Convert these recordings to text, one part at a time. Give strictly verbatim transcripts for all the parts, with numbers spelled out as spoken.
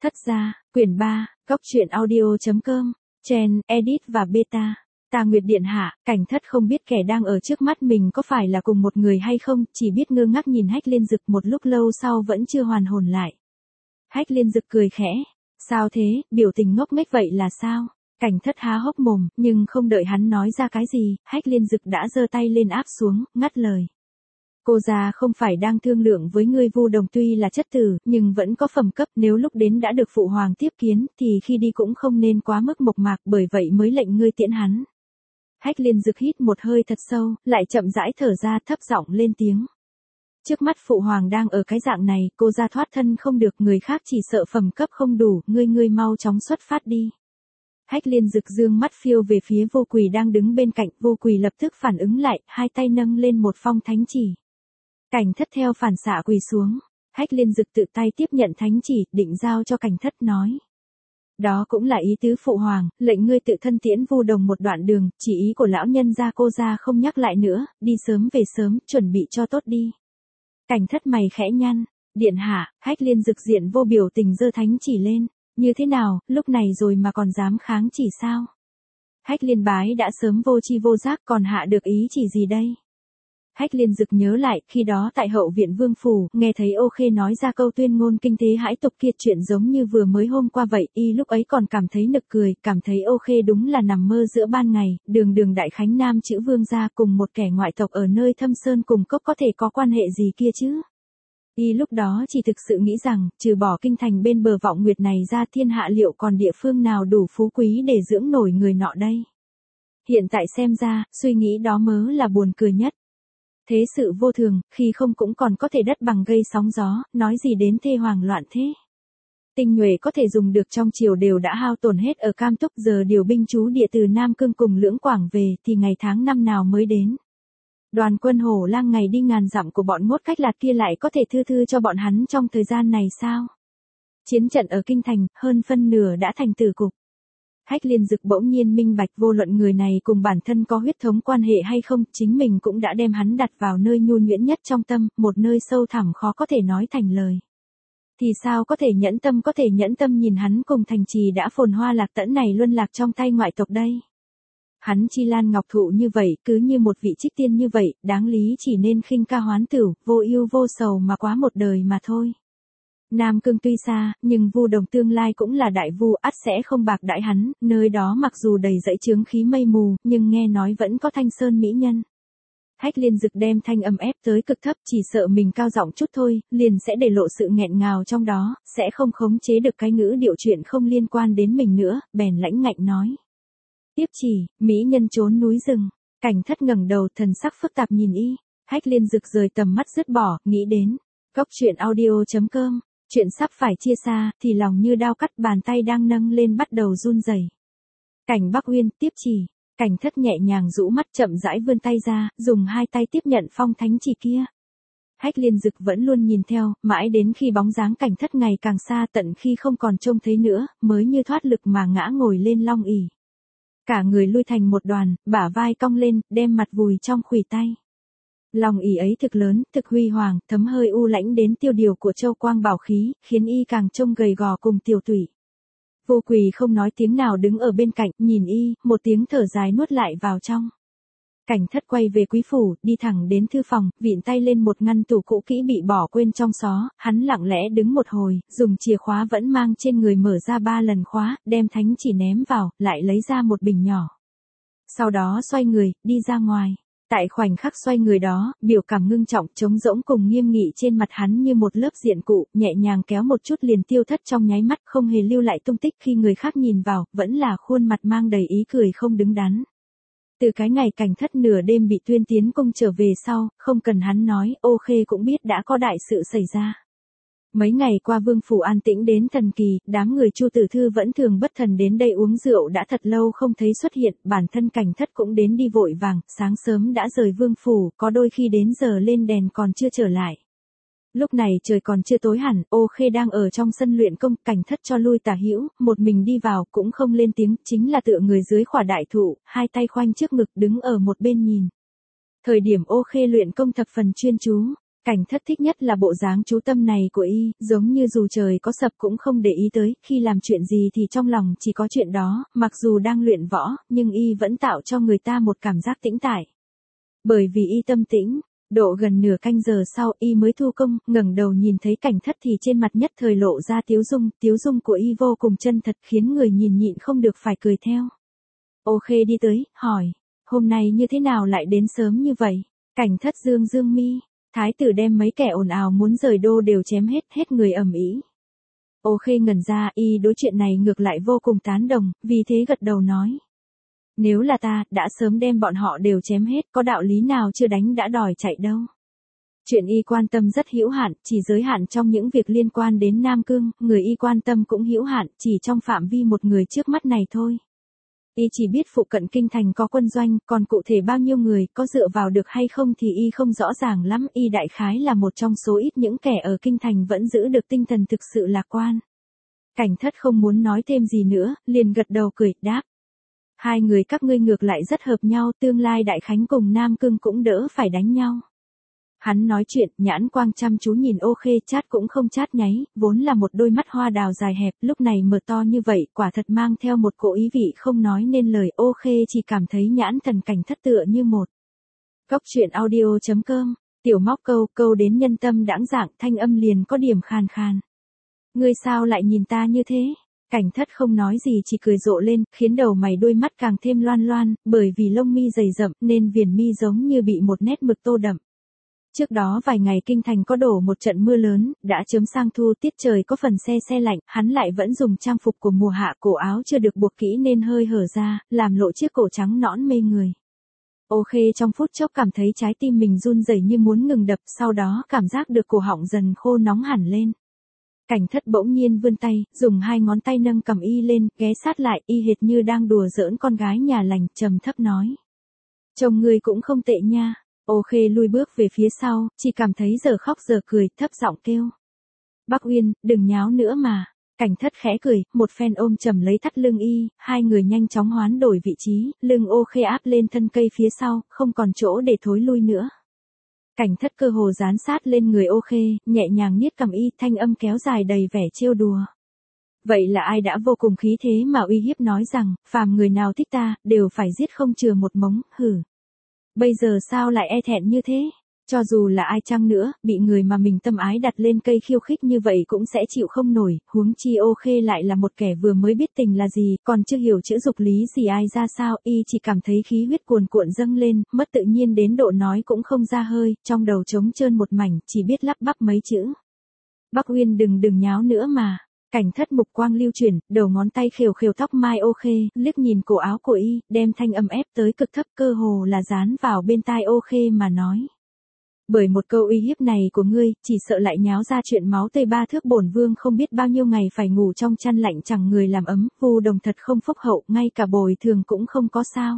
Thất gia, quyển ba, góc truyện audio.com, Chen, Edit và Beta. Tà Nguyệt điện hạ, Cảnh Thất không biết kẻ đang ở trước mắt mình có phải là cùng một người hay không, chỉ biết ngơ ngác nhìn Hách Liên Dực một lúc lâu sau vẫn chưa hoàn hồn lại. Hách Liên Dực cười khẽ, sao thế, biểu tình ngốc nghếch vậy là sao? Cảnh Thất há hốc mồm, nhưng không đợi hắn nói ra cái gì, Hách Liên Dực đã giơ tay lên áp xuống, ngắt lời. Cô già không phải đang thương lượng với ngươi. Vu Đồng tuy là chất tử, nhưng vẫn có phẩm cấp, nếu lúc đến đã được phụ hoàng tiếp kiến, thì khi đi cũng không nên quá mức mộc mạc, bởi vậy mới lệnh ngươi tiễn hắn. Hách Liên Dực hít một hơi thật sâu, lại chậm rãi thở ra, thấp giọng lên tiếng. Trước mắt phụ hoàng đang ở cái dạng này, cô ra thoát thân không được, người khác chỉ sợ phẩm cấp không đủ, ngươi ngươi mau chóng xuất phát đi. Hách Liên Dực dương mắt phiêu về phía Vô Quỳ đang đứng bên cạnh, Vô Quỳ lập tức phản ứng lại, hai tay nâng lên một phong thánh chỉ. Cảnh Thất theo phản xạ quỳ xuống, Hách Liên Dực tự tay tiếp nhận thánh chỉ, định giao cho Cảnh Thất nói. Đó cũng là ý tứ phụ hoàng, lệnh ngươi tự thân tiễn Vu Đồng một đoạn đường, chỉ ý của lão nhân gia cô gia không nhắc lại nữa, đi sớm về sớm, chuẩn bị cho tốt đi. Cảnh Thất mày khẽ nhăn, điện hạ, Hách Liên Dực diện vô biểu tình giơ thánh chỉ lên, như thế nào, lúc này rồi mà còn dám kháng chỉ sao? Hách Liên bái đã sớm vô chi vô giác, còn hạ được ý chỉ gì đây? Hách Liên Dực nhớ lại, khi đó tại hậu viện Vương Phủ, nghe thấy Ô Khê nói ra câu tuyên ngôn kinh thế hãi tục kia, chuyện giống như vừa mới hôm qua vậy, y lúc ấy còn cảm thấy nực cười, cảm thấy Ô Khê đúng là nằm mơ giữa ban ngày, đường đường đại khánh nam chữ vương gia cùng một kẻ ngoại tộc ở nơi thâm sơn cùng cốc có thể có quan hệ gì kia chứ. Y lúc đó chỉ thực sự nghĩ rằng, trừ bỏ kinh thành bên bờ Vọng Nguyệt này ra, thiên hạ liệu còn địa phương nào đủ phú quý để dưỡng nổi người nọ đây. Hiện tại xem ra, suy nghĩ đó mớ là buồn cười nhất. Thế sự vô thường, khi không cũng còn có thể đất bằng gây sóng gió, nói gì đến thê hoàng loạn thế. Tinh nhuệ có thể dùng được trong triều đều đã hao tổn hết ở Cam Túc, giờ điều binh trú địa từ Nam Cương cùng Lưỡng Quảng về, thì ngày tháng năm nào mới đến. Đoàn quân Hổ Lang ngày đi ngàn dặm của bọn Ngốt Cách Lạt kia lại có thể thư thư cho bọn hắn trong thời gian này sao? Chiến trận ở Kinh Thành, hơn phân nửa đã thành tử cục. Hách Liên Dực bỗng nhiên minh bạch, vô luận người này cùng bản thân có huyết thống quan hệ hay không, chính mình cũng đã đem hắn đặt vào nơi nhu nhuyễn nhất trong tâm, một nơi sâu thẳm khó có thể nói thành lời. Thì sao có thể nhẫn tâm có thể nhẫn tâm nhìn hắn cùng thành trì đã phồn hoa lạc tẫn này luân lạc trong tay ngoại tộc đây. Hắn chi lan ngọc thụ như vậy, cứ như một vị trích tiên như vậy, đáng lý chỉ nên khinh ca hoán tửu, vô ưu vô sầu mà quá một đời mà thôi. Nam Cương tuy xa, nhưng Vu Đồng tương lai cũng là đại vu, ắt sẽ không bạc đãi hắn, nơi đó mặc dù đầy dẫy chướng khí mây mù, nhưng nghe nói vẫn có thanh sơn mỹ nhân. Hách Liên Dực đem thanh âm ép tới cực thấp, chỉ sợ mình cao giọng chút thôi, liền sẽ để lộ sự nghẹn ngào trong đó, sẽ không khống chế được cái ngữ điệu chuyện không liên quan đến mình nữa, bèn lãnh ngạnh nói. Tiếp chỉ, mỹ nhân trốn núi rừng. Cảnh Thất ngẩng đầu, thần sắc phức tạp nhìn y. Hách Liên Dực rời tầm mắt dứt bỏ, nghĩ đến. Góc truyện audio.com. Chuyện sắp phải chia xa, thì lòng như đao cắt, bàn tay đang nâng lên bắt đầu run rẩy. Cảnh Bắc Uyên, tiếp chỉ. Cảnh Thất nhẹ nhàng rũ mắt, chậm rãi vươn tay ra, dùng hai tay tiếp nhận phong thánh chỉ kia. Hách Liên Dực vẫn luôn nhìn theo, mãi đến khi bóng dáng Cảnh Thất ngày càng xa, tận khi không còn trông thấy nữa, mới như thoát lực mà ngã ngồi lên long ỷ. Cả người lui thành một đoàn, bả vai cong lên, đem mặt vùi trong khuỷu tay. Lòng ỷ ấy thực lớn, thực huy hoàng, thấm hơi u lãnh đến tiêu điều của châu quang bảo khí, khiến y càng trông gầy gò cùng tiểu tụy. Vô Quỳ không nói tiếng nào đứng ở bên cạnh, nhìn y, một tiếng thở dài nuốt lại vào trong. Cảnh Thất quay về quý phủ, đi thẳng đến thư phòng, vịn tay lên một ngăn tủ cũ kỹ bị bỏ quên trong xó, hắn lặng lẽ đứng một hồi, dùng chìa khóa vẫn mang trên người mở ra ba lần khóa, đem thánh chỉ ném vào, lại lấy ra một bình nhỏ. Sau đó xoay người, đi ra ngoài. Tại khoảnh khắc xoay người đó, biểu cảm ngưng trọng, trống rỗng cùng nghiêm nghị trên mặt hắn như một lớp diện cụ, nhẹ nhàng kéo một chút liền tiêu thất trong nháy mắt, không hề lưu lại tung tích, khi người khác nhìn vào, vẫn là khuôn mặt mang đầy ý cười không đứng đắn. Từ cái ngày Cảnh Thất nửa đêm bị tuyên tiến cung trở về sau, không cần hắn nói, Ô Khê cũng biết đã có đại sự xảy ra. Mấy ngày qua Vương Phủ an tĩnh đến thần kỳ, đám người Chu Tử Thư vẫn thường bất thần đến đây uống rượu đã thật lâu không thấy xuất hiện, bản thân Cảnh Thất cũng đến đi vội vàng, sáng sớm đã rời Vương Phủ, có đôi khi đến giờ lên đèn còn chưa trở lại. Lúc này trời còn chưa tối hẳn, Ô Khê đang ở trong sân luyện công, Cảnh Thất cho lui tả hữu, một mình đi vào, cũng không lên tiếng, chính là tựa người dưới khỏa đại thụ, hai tay khoanh trước ngực đứng ở một bên nhìn. Thời điểm Ô Khê luyện công thập phần chuyên chú. Cảnh thất thích nhất là bộ dáng chú tâm này của y, giống như dù trời có sập cũng không để ý tới, khi làm chuyện gì thì trong lòng chỉ có chuyện đó, mặc dù đang luyện võ, nhưng y vẫn tạo cho người ta một cảm giác tĩnh tại. Bởi vì y tâm tĩnh, độ gần nửa canh giờ sau y mới thu công, ngẩng đầu nhìn thấy cảnh thất thì trên mặt nhất thời lộ ra tiếu dung, tiếu dung của y vô cùng chân thật khiến người nhìn nhịn không được phải cười theo. Ô Khê đi tới, hỏi, hôm nay như thế nào lại đến sớm như vậy? Cảnh thất dương dương mi, thái tử đem mấy kẻ ồn ào muốn rời đô đều chém hết, hết người ầm ĩ. Ô Khê ngẩn ra, y đối chuyện này ngược lại vô cùng tán đồng, vì thế gật đầu nói. Nếu là ta, đã sớm đem bọn họ đều chém hết, có đạo lý nào chưa đánh đã đòi chạy đâu. Chuyện y quan tâm rất hữu hạn, chỉ giới hạn trong những việc liên quan đến Nam Cương, người y quan tâm cũng hữu hạn, chỉ trong phạm vi một người trước mắt này thôi. Y chỉ biết phụ cận kinh thành có quân doanh, còn cụ thể bao nhiêu người, có dựa vào được hay không thì y không rõ ràng lắm, y đại khái là một trong số ít những kẻ ở kinh thành vẫn giữ được tinh thần thực sự lạc quan. Cảnh thất không muốn nói thêm gì nữa, liền gật đầu cười, đáp. Hai người các ngươi ngược lại rất hợp nhau, tương lai Đại Khánh cùng Nam Cương cũng đỡ phải đánh nhau. Hắn nói chuyện, nhãn quang chăm chú nhìn Ô Khê, chát cũng không chát nháy, vốn là một đôi mắt hoa đào dài hẹp, lúc này mở to như vậy, quả thật mang theo một cỗ ý vị không nói nên lời. Ô Khê chỉ cảm thấy nhãn thần cảnh thất tựa như một. Cốc truyện audio chấm com, tiểu móc câu, câu đến nhân tâm đãng dạng, thanh âm liền có điểm khàn khàn. Ngươi sao lại nhìn ta như thế? Cảnh thất không nói gì chỉ cười rộ lên, khiến đầu mày đôi mắt càng thêm loan loan, bởi vì lông mi dày rậm nên viền mi giống như bị một nét mực tô đậm. Trước đó vài ngày kinh thành có đổ một trận mưa lớn, đã chớm sang thu, tiết trời có phần se se lạnh, hắn lại vẫn dùng trang phục của mùa hạ, cổ áo chưa được buộc kỹ nên hơi hở ra, làm lộ chiếc cổ trắng nõn mê người. Ô Khê trong phút chốc cảm thấy trái tim mình run rẩy như muốn ngừng đập, sau đó cảm giác được cổ họng dần khô nóng hẳn lên. Cảnh thất bỗng nhiên vươn tay, dùng hai ngón tay nâng cầm y lên, ghé sát lại, y hệt như đang đùa giỡn con gái nhà lành, trầm thấp nói. Chồng ngươi cũng không tệ nha. Ô Khê lui bước về phía sau, chỉ cảm thấy giờ khóc giờ cười, thấp giọng kêu. Bắc Uyên, đừng nháo nữa mà. Cảnh thất khẽ cười, một phen ôm chầm lấy thắt lưng y, hai người nhanh chóng hoán đổi vị trí, lưng Ô Khê áp lên thân cây phía sau, không còn chỗ để thối lui nữa. Cảnh thất cơ hồ dán sát lên người Ô Khê, nhẹ nhàng niết cầm y, thanh âm kéo dài đầy vẻ trêu đùa. Vậy là ai đã vô cùng khí thế mà uy hiếp nói rằng, phàm người nào thích ta, đều phải giết không chừa một mống, hử. Bây giờ sao lại e thẹn như thế? Cho dù là ai chăng nữa, bị người mà mình tâm ái đặt lên cây khiêu khích như vậy cũng sẽ chịu không nổi, huống chi Ô Khê lại là một kẻ vừa mới biết tình là gì, còn chưa hiểu chữ dục lý gì ai ra sao, y chỉ cảm thấy khí huyết cuồn cuộn dâng lên, mất tự nhiên đến độ nói cũng không ra hơi, trong đầu trống trơn một mảnh, chỉ biết lắp bắp mấy chữ. Bắc Uyên đừng đừng nháo nữa mà. Cảnh thất mục quang lưu chuyển, đầu ngón tay khều khều tóc mai Ô Khê, liếc nhìn cổ áo của y, đem thanh âm ép tới cực thấp, cơ hồ là dán vào bên tai Ô Khê mà nói. Bởi một câu uy hiếp này của ngươi, chỉ sợ lại nháo ra chuyện máu tươi ba thước, bổn vương không biết bao nhiêu ngày phải ngủ trong chăn lạnh chẳng người làm ấm, Vu Đồng thật không phúc hậu, ngay cả bồi thường cũng không có sao.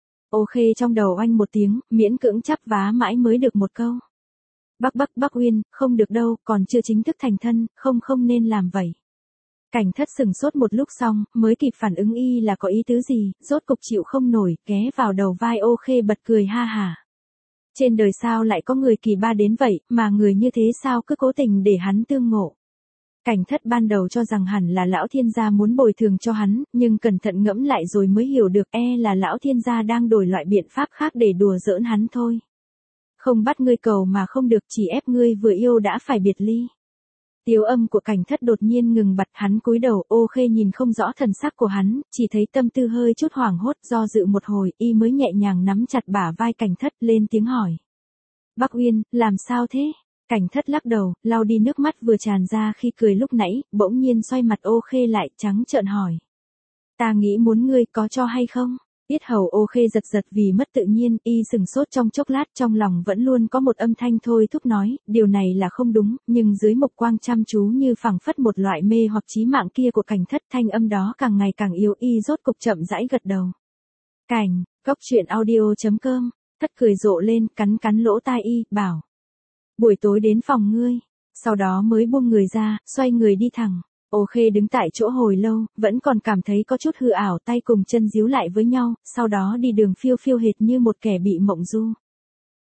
Ô Khê trong đầu oanh một tiếng, miễn cưỡng chắp vá mãi mới được một câu. Bắc Bắc Bắc Uyên, không được đâu, còn chưa chính thức thành thân, không không nên làm vậy. Cảnh thất sừng sốt một lúc xong, mới kịp phản ứng y là có ý tứ gì, rốt cục chịu không nổi, ghé vào đầu vai Ô Khê bật cười ha hả. Trên đời sao lại có người kỳ ba đến vậy, mà người như thế sao cứ cố tình để hắn tương ngộ. Cảnh thất ban đầu cho rằng hẳn là lão thiên gia muốn bồi thường cho hắn, nhưng cẩn thận ngẫm lại rồi mới hiểu được e là lão thiên gia đang đổi loại biện pháp khác để đùa giỡn hắn thôi. Không bắt ngươi cầu mà không được, chỉ ép ngươi vừa yêu đã phải biệt ly. Tiếu âm của cảnh thất đột nhiên ngừng bặt, hắn cúi đầu. Ô Khê nhìn không rõ thần sắc của hắn, chỉ thấy tâm tư hơi chút hoảng hốt, do dự một hồi, y mới nhẹ nhàng nắm chặt bả vai cảnh thất, lên tiếng hỏi. Bắc Uyên, làm sao thế? Cảnh thất lắc đầu, lau đi nước mắt vừa tràn ra khi cười lúc nãy, bỗng nhiên xoay mặt Ô Khê lại, trắng trợn hỏi. Ta nghĩ muốn ngươi có cho hay không? Yết hầu Ô Khê giật giật vì mất tự nhiên, y sừng sốt trong chốc lát, trong lòng vẫn luôn có một âm thanh thôi thúc nói, điều này là không đúng, nhưng dưới mục quang chăm chú như phảng phất một loại mê hoặc chí mạng kia của cảnh thất, thanh âm đó càng ngày càng yếu, y rốt cục chậm rãi gật đầu. Cảnh, cốc truyện audio chấm com, thất cười rộ lên, cắn cắn lỗ tai y, bảo. Buổi tối đến phòng ngươi, sau đó mới buông người ra, xoay người đi thẳng. Ô Khê đứng tại chỗ hồi lâu, vẫn còn cảm thấy có chút hư ảo, tay cùng chân díu lại với nhau, sau đó đi đường phiêu phiêu hệt như một kẻ bị mộng du.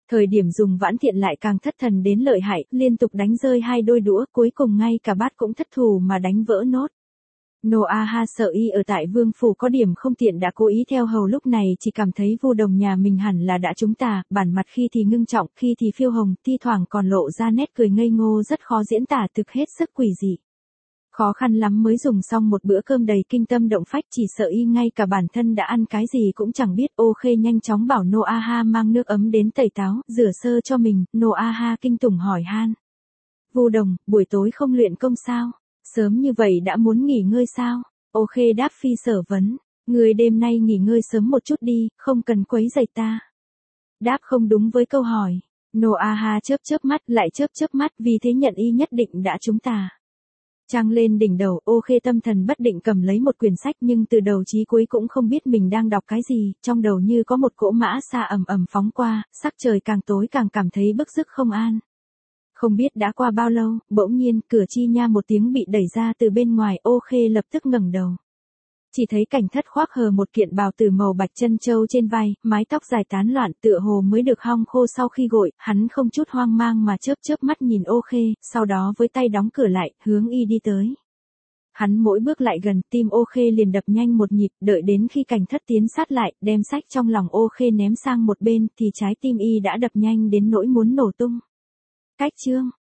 Thời điểm dùng vãn thiện lại càng thất thần đến lợi hại, liên tục đánh rơi hai đôi đũa, cuối cùng ngay cả bát cũng thất thủ mà đánh vỡ nốt. Noaha sợ y ở tại vương phủ có điểm không tiện đã cố ý theo hầu, lúc này chỉ cảm thấy Vu Đồng nhà mình hẳn là đã trúng tà, bản mặt khi thì ngưng trọng, khi thì phiêu hồng, thi thoảng còn lộ ra nét cười ngây ngô rất khó diễn tả, thực hết sức quỷ dị. Khó khăn lắm mới dùng xong một bữa cơm đầy kinh tâm động phách, chỉ sợ y ngay cả bản thân đã ăn cái gì cũng chẳng biết. Ô Khê nhanh chóng bảo Noaha mang nước ấm đến tẩy táo, rửa sơ cho mình. Noaha kinh tủng hỏi han. Vu Đồng, buổi tối không luyện công sao? Sớm như vậy đã muốn nghỉ ngơi sao? Ô Khê đáp phi sở vấn. Người đêm nay nghỉ ngơi sớm một chút đi, không cần quấy rầy ta. Đáp không đúng với câu hỏi. Noaha chớp chớp mắt lại chớp chớp mắt, vì thế nhận y nhất định đã trúng tà. Trăng lên đỉnh đầu, Ô Khê tâm thần bất định cầm lấy một quyển sách, nhưng từ đầu chí cuối cũng không biết mình đang đọc cái gì, trong đầu như có một cỗ mã xa ầm ầm phóng qua, sắc trời càng tối càng cảm thấy bức rứt không an. Không biết đã qua bao lâu, bỗng nhiên, cửa chi nha một tiếng bị đẩy ra từ bên ngoài, Ô Khê lập tức ngẩng đầu. Chỉ thấy Cảnh Thất khoác hờ một kiện bào tử màu bạch chân châu trên vai, mái tóc dài tán loạn tựa hồ mới được hong khô sau khi gội, hắn không chút hoang mang mà chớp chớp mắt nhìn Ô Khê, sau đó với tay đóng cửa lại, hướng y đi tới. Hắn mỗi bước lại gần, tim Ô Khê liền đập nhanh một nhịp, đợi đến khi Cảnh Thất tiến sát lại, đem sách trong lòng Ô Khê ném sang một bên, thì trái tim y đã đập nhanh đến nỗi muốn nổ tung. Cách chương